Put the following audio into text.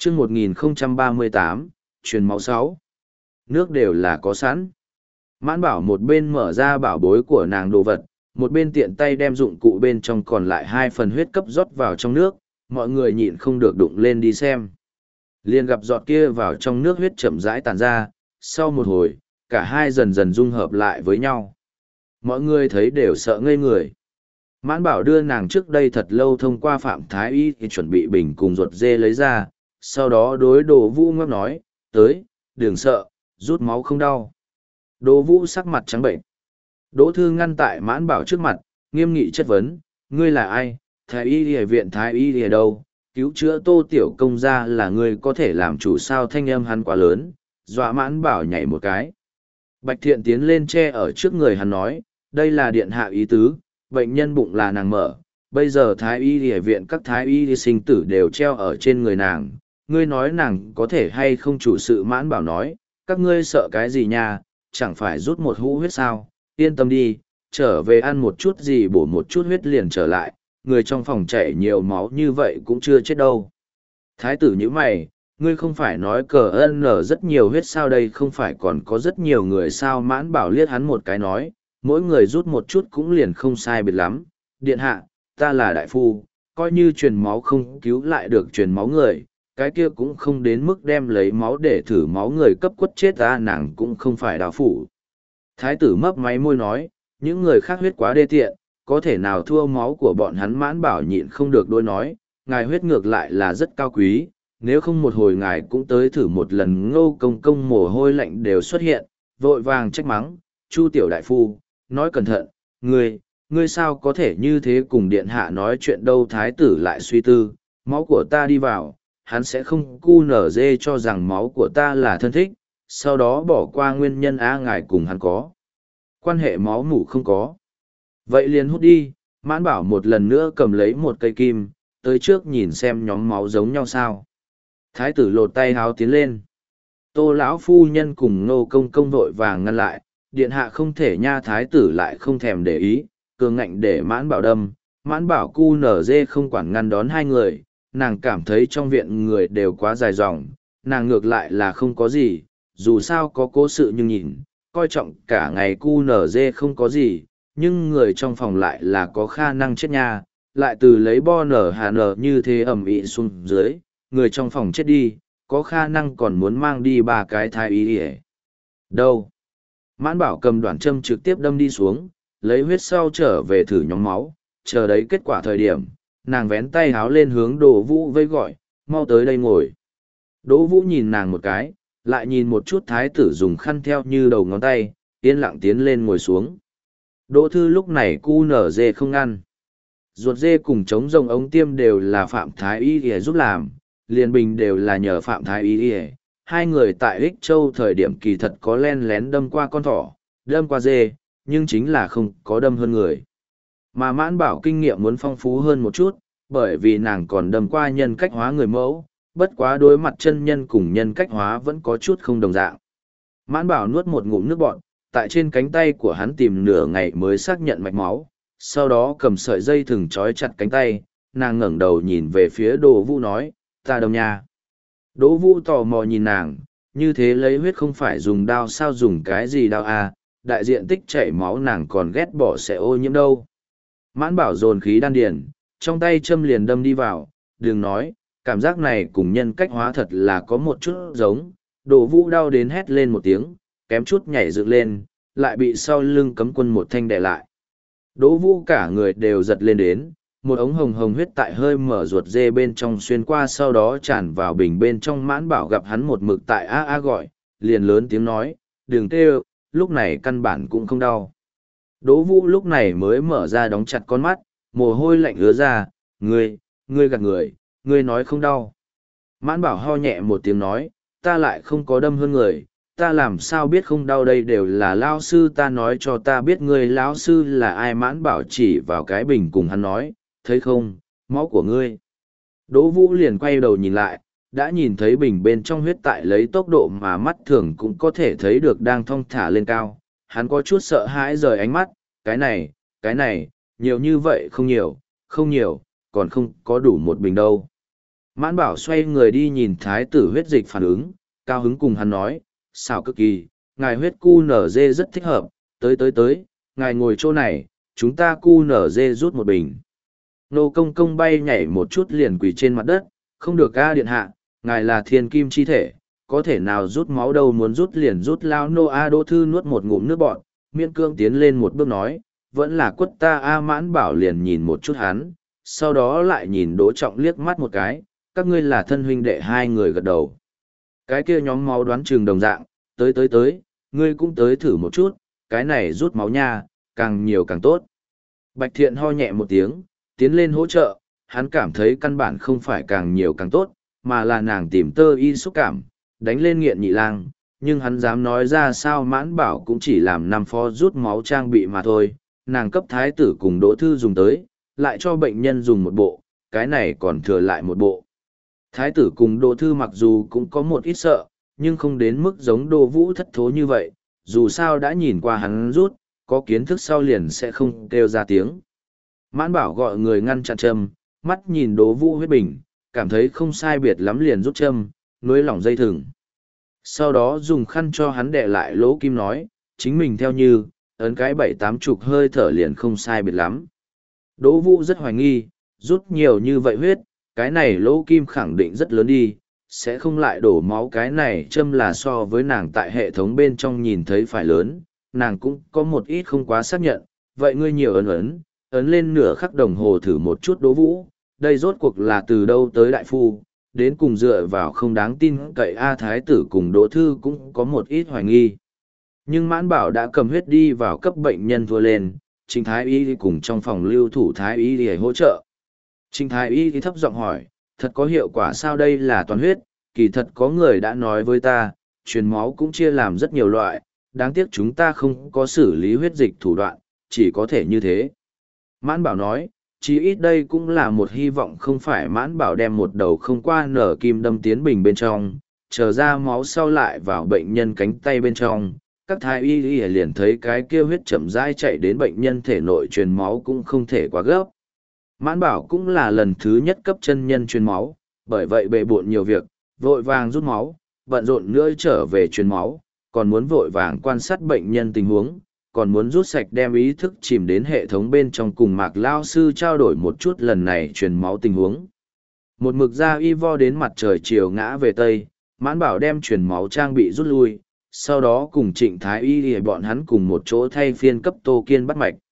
chương 1038, truyền máu 6. Nước đều là có sẵn. Mãn bảo một bên mở ra bảo bối của nàng đồ vật, một bên tiện tay đem dụng cụ bên trong còn lại 2 phần huyết cấp rót vào trong nước, mọi người nhịn không được đụng lên đi xem. Liền gặp giọt kia vào trong nước huyết chậm rãi tàn ra, sau một hồi, cả hai dần dần dung hợp lại với nhau. Mọi người thấy đều sợ ngây người. Mãn bảo đưa nàng trước đây thật lâu thông qua Phạm Thái Y thì chuẩn bị bình cùng ruột dê lấy ra, sau đó đối Đồ Vũ ngấp nói, tới, đừng sợ, rút máu không đau. Đồ Vũ sắc mặt trắng bệnh. Đỗ Thư ngăn tại Mãn bảo trước mặt, nghiêm nghị chất vấn, ngươi là ai, Thái Y ở viện Thái Y ở đâu, cứu chữa Tô Tiểu Công gia là ngươi có thể làm chủ sao? Thanh âm hắn quá lớn, dọa Mãn bảo nhảy một cái. Bạch Thiện tiến lên che ở trước người hắn nói, đây là điện hạ ý tứ, bệnh nhân bụng là nàng mở, bây giờ Thái Y ở viện các Thái Y sinh tử đều treo ở trên người nàng, ngươi nói nàng có thể hay không chủ sự? Mãn bảo nói, các ngươi sợ cái gì nha, chẳng phải rút một hũ huyết sao, yên tâm đi, trở về ăn một chút gì bổ một chút huyết liền trở lại, người trong phòng chảy nhiều máu như vậy cũng chưa chết đâu. Thái tử như mày, ngươi không phải nói cờ ân nở rất nhiều huyết sao, đây không phải còn có rất nhiều người sao? Mãn bảo liếc hắn một cái nói, mỗi người rút một chút cũng liền không sai biệt lắm, điện hạ, ta là đại phu, coi như truyền máu không cứu lại được truyền máu người, cái kia cũng không đến mức đem lấy máu để thử máu người cấp quất chết ta, nàng cũng không phải đạo phủ. Thái tử mấp máy môi nói, những người khác huyết quá đê tiện, có thể nào thua máu của bọn hắn? Mãn bảo nhịn không được đôi nói, ngài huyết ngược lại là rất cao quý, nếu không một hồi ngài cũng tới thử một lần. Ngô Công Công mồ hôi lạnh đều xuất hiện, vội vàng trách mắng, Chu tiểu đại phu, nói cẩn thận, ngươi sao có thể như thế cùng điện hạ nói chuyện đâu? Thái tử lại suy tư, máu của ta đi vào, hắn sẽ không cu nở dê cho rằng máu của ta là thân thích, sau đó bỏ qua nguyên nhân ngài cùng hắn có quan hệ máu mủ không có. Vậy liền hút đi. Mãn bảo một lần nữa cầm lấy một cây kim, tới trước nhìn xem nhóm máu giống nhau sao. Thái tử lột tay háo tiến lên. Tô lão phu nhân cùng Ngô Công Công vội vàng ngăn lại, điện hạ không thể nha. Thái tử lại không thèm để ý, cường ngạnh để Mãn bảo đâm. Mãn bảo cu nở dê không quản ngăn đón hai người, nàng cảm thấy trong viện người đều quá dài dòng, nàng ngược lại là không có gì, dù sao có cố sự nhưng nhìn, coi trọng cả ngày cu nở dê không có gì, nhưng người trong phòng lại là có khả năng chết nha, lại từ lấy bo nở hà nở như thế ẩm ĩ xuống dưới, người trong phòng chết đi, có khả năng còn muốn mang đi 3 cái Thái Y ỉa. Đâu? Mãn bảo cầm đoạn châm trực tiếp đâm đi xuống, lấy huyết sau trở về thử nhóm máu, chờ đấy kết quả thời điểm, nàng vén tay háo lên hướng Đỗ Vũ vây gọi, mau tới đây ngồi. Đỗ Vũ nhìn nàng một cái, lại nhìn một chút thái tử dùng khăn theo như đầu ngón tay, yên lặng tiến lên ngồi xuống. Đỗ Thư lúc này cu nở dê không ngăn. Ruột dê cùng trống rồng ống tiêm đều là Phạm Thái Y Y giúp làm, liền bình đều là nhờ Phạm Thái Y Y. Hai người tại Ích Châu thời điểm kỳ thật có len lén đâm qua con thỏ, đâm qua dê, nhưng chính là không có đâm hơn người. Mà Mãn bảo kinh nghiệm muốn phong phú hơn một chút, bởi vì nàng còn đâm qua nhân cách hóa người mẫu, bất quá đối mặt chân nhân cùng nhân cách hóa vẫn có chút không đồng dạng. Mãn bảo nuốt một ngụm nước bọt, tại trên cánh tay của hắn tìm nửa ngày mới xác nhận mạch máu, sau đó cầm sợi dây thừng trói chặt cánh tay, nàng ngẩng đầu nhìn về phía Đỗ Vũ nói, ta đâm nha. Đỗ Vũ tò mò nhìn nàng, như thế lấy huyết không phải dùng đao sao, dùng cái gì đao à, đại diện tích chảy máu nàng còn ghét bỏ sẽ ô nhiễm đâu. Mãn bảo dồn khí đan điền, trong tay châm liền đâm đi vào, đừng nói, cảm giác này cùng nhân cách hóa thật là có một chút giống. Đỗ Vũ đau đến hét lên một tiếng, kém chút nhảy dựng lên, lại bị sau lưng cấm quân một thanh đè lại. Đỗ Vũ cả người đều giật lên đến, một ống hồng hồng huyết tại hơi mở ruột dê bên trong xuyên qua, sau đó tràn vào bình bên trong. Mãn bảo gặp hắn một mực tại a gọi, liền lớn tiếng nói, đừng kêu, lúc này căn bản cũng không đau. Đỗ Vũ lúc này mới mở ra đóng chặt con mắt, mồ hôi lạnh ứa ra, ngươi gạt người, ngươi nói không đau. Mãn bảo ho nhẹ một tiếng nói, ta lại không có đâm hơn người, ta làm sao biết không đau, đây đều là lão sư ta nói cho ta biết. Ngươi lão sư là ai? Mãn bảo chỉ vào cái bình cùng hắn nói, thấy không, máu của ngươi. Đỗ Vũ liền quay đầu nhìn lại, đã nhìn thấy bình bên trong huyết tại lấy tốc độ mà mắt thường cũng có thể thấy được đang thong thả lên cao. Hắn có chút sợ hãi rời ánh mắt, cái này, nhiều như vậy không nhiều, còn không có đủ một bình đâu. Mãn Bảo xoay người đi nhìn thái tử huyết dịch phản ứng, cao hứng cùng hắn nói, xảo cực kỳ, ngài huyết cu nở dê rất thích hợp, tới, ngài ngồi chỗ này, chúng ta cu nở dê rút một bình. Nô công công bay nhảy một chút liền quỳ trên mặt đất, không được ca điện hạ, ngài là thiên kim chi thể, có thể nào rút máu đâu, muốn rút liền rút. Lao nô a Đỗ Thư nuốt một ngụm nước bọt, miễn cương tiến lên một bước nói, vẫn là quất ta a. Mãn Bảo liền nhìn một chút hắn, sau đó lại nhìn Đỗ Trọng liếc mắt một cái, các ngươi là thân huynh đệ, hai người gật đầu. Cái kia nhóm máu đoán chừng đồng dạng, tới, ngươi cũng tới thử một chút, cái này rút máu nha, càng nhiều càng tốt. Bạch Thiện ho nhẹ một tiếng, tiến lên hỗ trợ, hắn cảm thấy căn bản không phải càng nhiều càng tốt, mà là nàng tìm tơ y xúc cảm, đánh lên nghiện nhị lang, nhưng hắn dám nói ra sao. Mãn Bảo cũng chỉ làm 5 phó rút máu trang bị mà thôi, nàng cấp thái tử cùng Đỗ Thư dùng tới, lại cho bệnh nhân dùng một bộ, cái này còn thừa lại một bộ. Thái tử cùng Đỗ Thư mặc dù cũng có một ít sợ, nhưng không đến mức giống Đỗ Vũ thất thố như vậy, dù sao đã nhìn qua hắn rút, có kiến thức sau liền sẽ không kêu ra tiếng. Mãn Bảo gọi người ngăn chặn châm, mắt nhìn Đỗ Vũ huyết bình, cảm thấy không sai biệt lắm liền rút châm, nối lỏng dây thừng. Sau đó dùng khăn cho hắn đè lại lỗ kim nói, chính mình theo như, ấn cái 7-8 hơi thở liền không sai biệt lắm. Đỗ Vũ rất hoài nghi, rút nhiều như vậy huyết, cái này lỗ kim khẳng định rất lớn đi, sẽ không lại đổ máu. Cái này châm là so với nàng tại hệ thống bên trong nhìn thấy phải lớn, nàng cũng có một ít không quá xác nhận, vậy ngươi nhiều ấn lên nửa khắc đồng hồ thử một chút. Đỗ Vũ, đây rốt cuộc là từ đâu tới đại phu, đến cùng dựa vào không đáng tin cậy a. Thái tử cùng Đỗ Thư cũng có một ít hoài nghi. Nhưng Mãn Bảo đã cầm huyết đi vào cấp bệnh nhân thua lên, Trịnh Thái Y cùng trong phòng lưu thủ Thái Y để hỗ trợ. Trịnh Thái Y thì thấp giọng hỏi, thật có hiệu quả sao? Đây là toàn huyết, kỳ thật có người đã nói với ta, truyền máu cũng chia làm rất nhiều loại, đáng tiếc chúng ta không có xử lý huyết dịch thủ đoạn, chỉ có thể như thế. Mãn Bảo nói, chí ít đây cũng là một hy vọng. Không phải Mãn Bảo đem một đầu không qua nở kim đâm tiến bình bên trong, trở ra máu sau lại vào bệnh nhân cánh tay bên trong. Các thái y liền thấy cái kia huyết chậm rãi chạy đến bệnh nhân thể nội, truyền máu cũng không thể quá gấp. Mãn Bảo cũng là lần thứ nhất cấp chân nhân truyền máu, bởi vậy bề bộn nhiều việc, vội vàng rút máu, bận rộn nữa trở về truyền máu, còn muốn vội vàng quan sát bệnh nhân tình huống, còn muốn rút sạch đem ý thức chìm đến hệ thống bên trong cùng Mạc Lao sư trao đổi một chút lần này truyền máu tình huống. Một mực ra y vo đến mặt trời chiều ngã về Tây, Mãn Bảo đem truyền máu trang bị rút lui, sau đó cùng Trịnh Thái Y bọn hắn cùng một chỗ thay phiên cấp Tô Kiên bắt mạch.